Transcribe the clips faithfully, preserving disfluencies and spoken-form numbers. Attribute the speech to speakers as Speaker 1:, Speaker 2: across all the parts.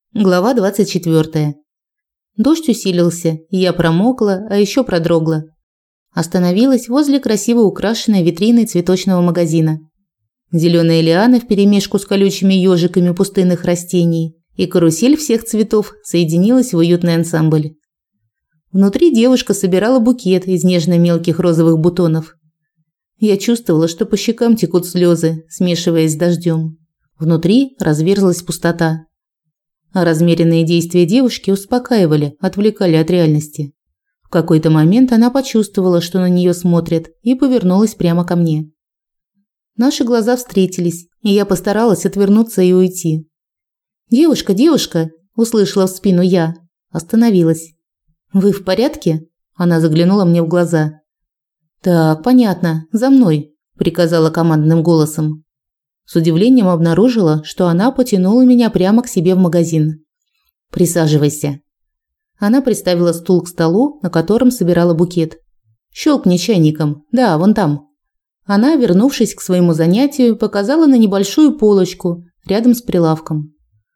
Speaker 1: Глава двадцать четвёртая. Дождь усилился, и я промокла, а еще продрогла. Остановилась возле красиво украшенной витрины цветочного магазина. Зеленые лианы вперемешку с колючими ежиками пустынных растений и карусель всех цветов соединилась в уютный ансамбль. Внутри девушка собирала букет из нежно-мелких розовых бутонов. Я чувствовала, что по щекам текут слезы, смешиваясь с дождем. Внутри разверзлась пустота. А размеренные действия девушки успокаивали, отвлекали от реальности. В какой-то момент она почувствовала, что на нее смотрят, и повернулась прямо ко мне. Наши глаза встретились, и я постаралась отвернуться и уйти. «Девушка, девушка!» – услышала в спину я. Остановилась. «Вы в порядке?» – она заглянула мне в глаза. «Так, понятно, за мной», – приказала командным голосом. С удивлением обнаружила, что она потянула меня прямо к себе в магазин. «Присаживайся». Она приставила стул к столу, на котором собирала букет. «Щелкни чайником. Да, вон там». Она, вернувшись к своему занятию, показала на небольшую полочку рядом с прилавком.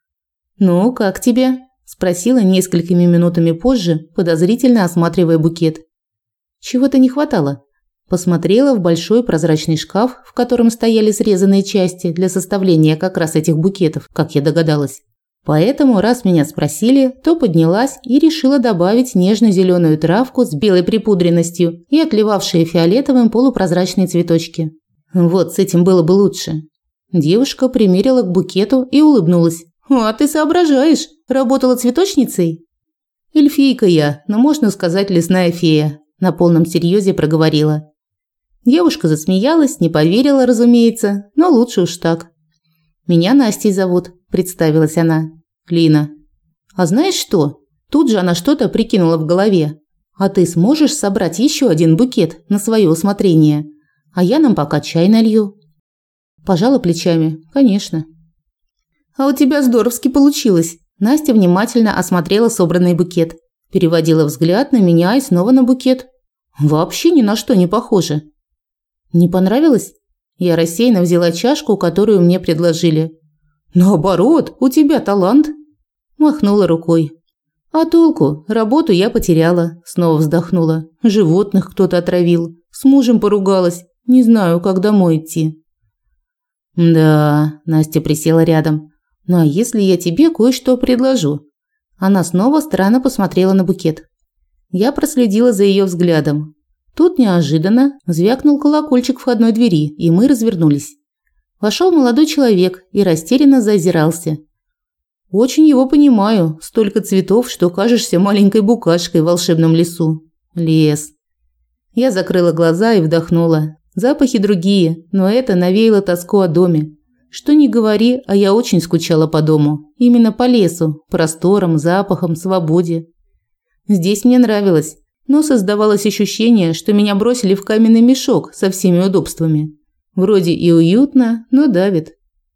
Speaker 1: «Ну, как тебе?» – спросила несколькими минутами позже, подозрительно осматривая букет. «Чего-то не хватало». Посмотрела в большой прозрачный шкаф, в котором стояли срезанные части для составления как раз этих букетов, как я догадалась. Поэтому, раз меня спросили, то поднялась и решила добавить нежно-зеленую травку с белой припудренностью и отливавшие фиолетовым полупрозрачные цветочки. Вот с этим было бы лучше. Девушка примерила к букету и улыбнулась. «А ты соображаешь? Работала цветочницей?» «Эльфийка я, но можно сказать лесная фея», – на полном серьезе проговорила. Девушка засмеялась, не поверила, разумеется, но лучше уж так. «Меня Настей зовут», – представилась она. «Лина». «А знаешь что?» Тут же она что-то прикинула в голове. «А ты сможешь собрать еще один букет на свое усмотрение? А я нам пока чай налью». Пожала плечами. «Конечно». «А у тебя здоровски получилось». Настя внимательно осмотрела собранный букет. Переводила взгляд на меня и снова на букет. «Вообще ни на что не похоже». «Не понравилось?» Я рассеянно взяла чашку, которую мне предложили. «Наоборот, у тебя талант!» Махнула рукой. «А толку? Работу я потеряла», снова вздохнула. «Животных кто-то отравил. С мужем поругалась. Не знаю, как домой идти». «Да», Настя присела рядом. «Ну а если я тебе кое-что предложу?» Она снова странно посмотрела на букет. Я проследила за ее взглядом. Тут неожиданно звякнул колокольчик входной двери, и мы развернулись. Вошел молодой человек и растерянно заозирался. Очень его понимаю, столько цветов, что кажешься маленькой букашкой в волшебном лесу. Лес. Я закрыла глаза и вдохнула. Запахи другие, но это навеяло тоску о доме. Что ни говори, а я очень скучала по дому. Именно по лесу, просторам, запахам, свободе. Здесь мне нравилось. Но создавалось ощущение, что меня бросили в каменный мешок со всеми удобствами. Вроде и уютно, но давит.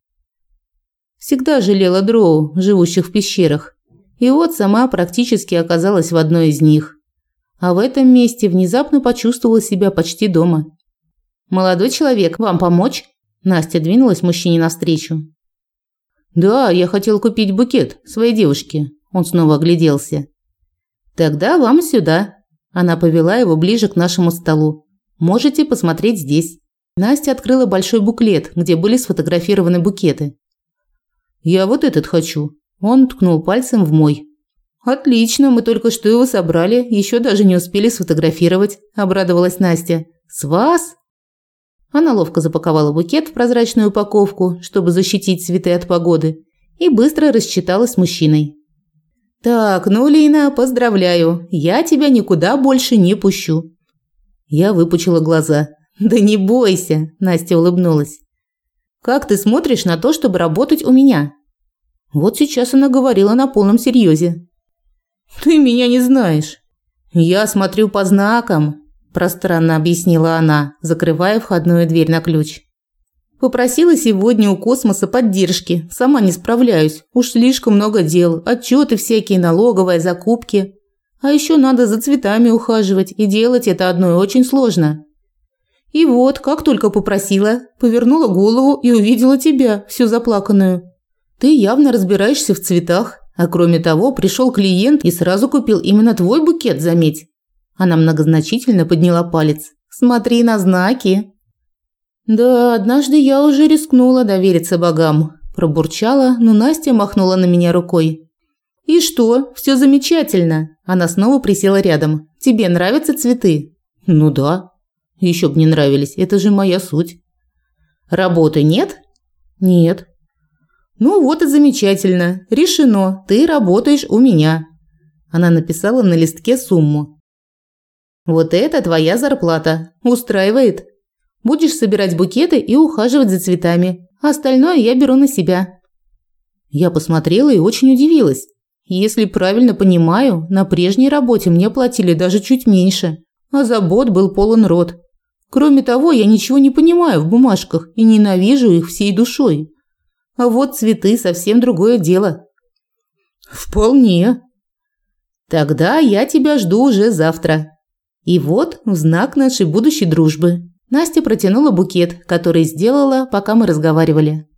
Speaker 1: Всегда жалела дроу, живущих в пещерах. И вот сама практически оказалась в одной из них. А в этом месте внезапно почувствовала себя почти дома. «Молодой человек, вам помочь?» Настя двинулась мужчине навстречу. «Да, я хотел купить букет своей девушке». Он снова огляделся. «Тогда вам сюда». Она повела его ближе к нашему столу. «Можете посмотреть здесь». Настя открыла большой буклет, где были сфотографированы букеты. «Я вот этот хочу». Он ткнул пальцем в мой. «Отлично, мы только что его собрали, еще даже не успели сфотографировать», – обрадовалась Настя. «С вас?» Она ловко запаковала букет в прозрачную упаковку, чтобы защитить цветы от погоды, и быстро рассчиталась с мужчиной. «Так, ну, Лина, поздравляю, я тебя никуда больше не пущу». Я выпучила глаза. «Да не бойся», – Настя улыбнулась. «Как ты смотришь на то, чтобы работать у меня?» Вот сейчас она говорила на полном серьезе. «Ты меня не знаешь». «Я смотрю по знакам», – пространно объяснила она, закрывая входную дверь на ключ. «Попросила сегодня у космоса поддержки. Сама не справляюсь. Уж слишком много дел. Отчеты всякие, налоговые, закупки. А еще надо за цветами ухаживать, и делать это одной очень сложно. И вот, как только попросила, повернула голову и увидела тебя, всю заплаканную. Ты явно разбираешься в цветах, А кроме того, пришел клиент и сразу купил именно твой букет, заметь. Она многозначительно подняла палец. Смотри на знаки. Да, однажды я уже рискнула довериться богам, пробурчала, но Настя махнула на меня рукой. И что? Все замечательно. Она снова присела рядом. Тебе нравятся цветы? Ну да. Еще б не нравились, это же моя суть. Работы нет? Нет. Ну вот и замечательно. Решено. Ты работаешь у меня. Она написала на листке сумму. Вот это твоя зарплата. Устраивает? Будешь собирать букеты и ухаживать за цветами. Остальное я беру на себя. Я посмотрела и очень удивилась. Если правильно понимаю, на прежней работе мне платили даже чуть меньше, а забот был полон рот. Кроме того, я ничего не понимаю в бумажках и ненавижу их всей душой. А вот цветы совсем другое дело. Вполне. Тогда я тебя жду уже завтра. И вот в знак нашей будущей дружбы. Настя протянула букет, который сделала, пока мы разговаривали.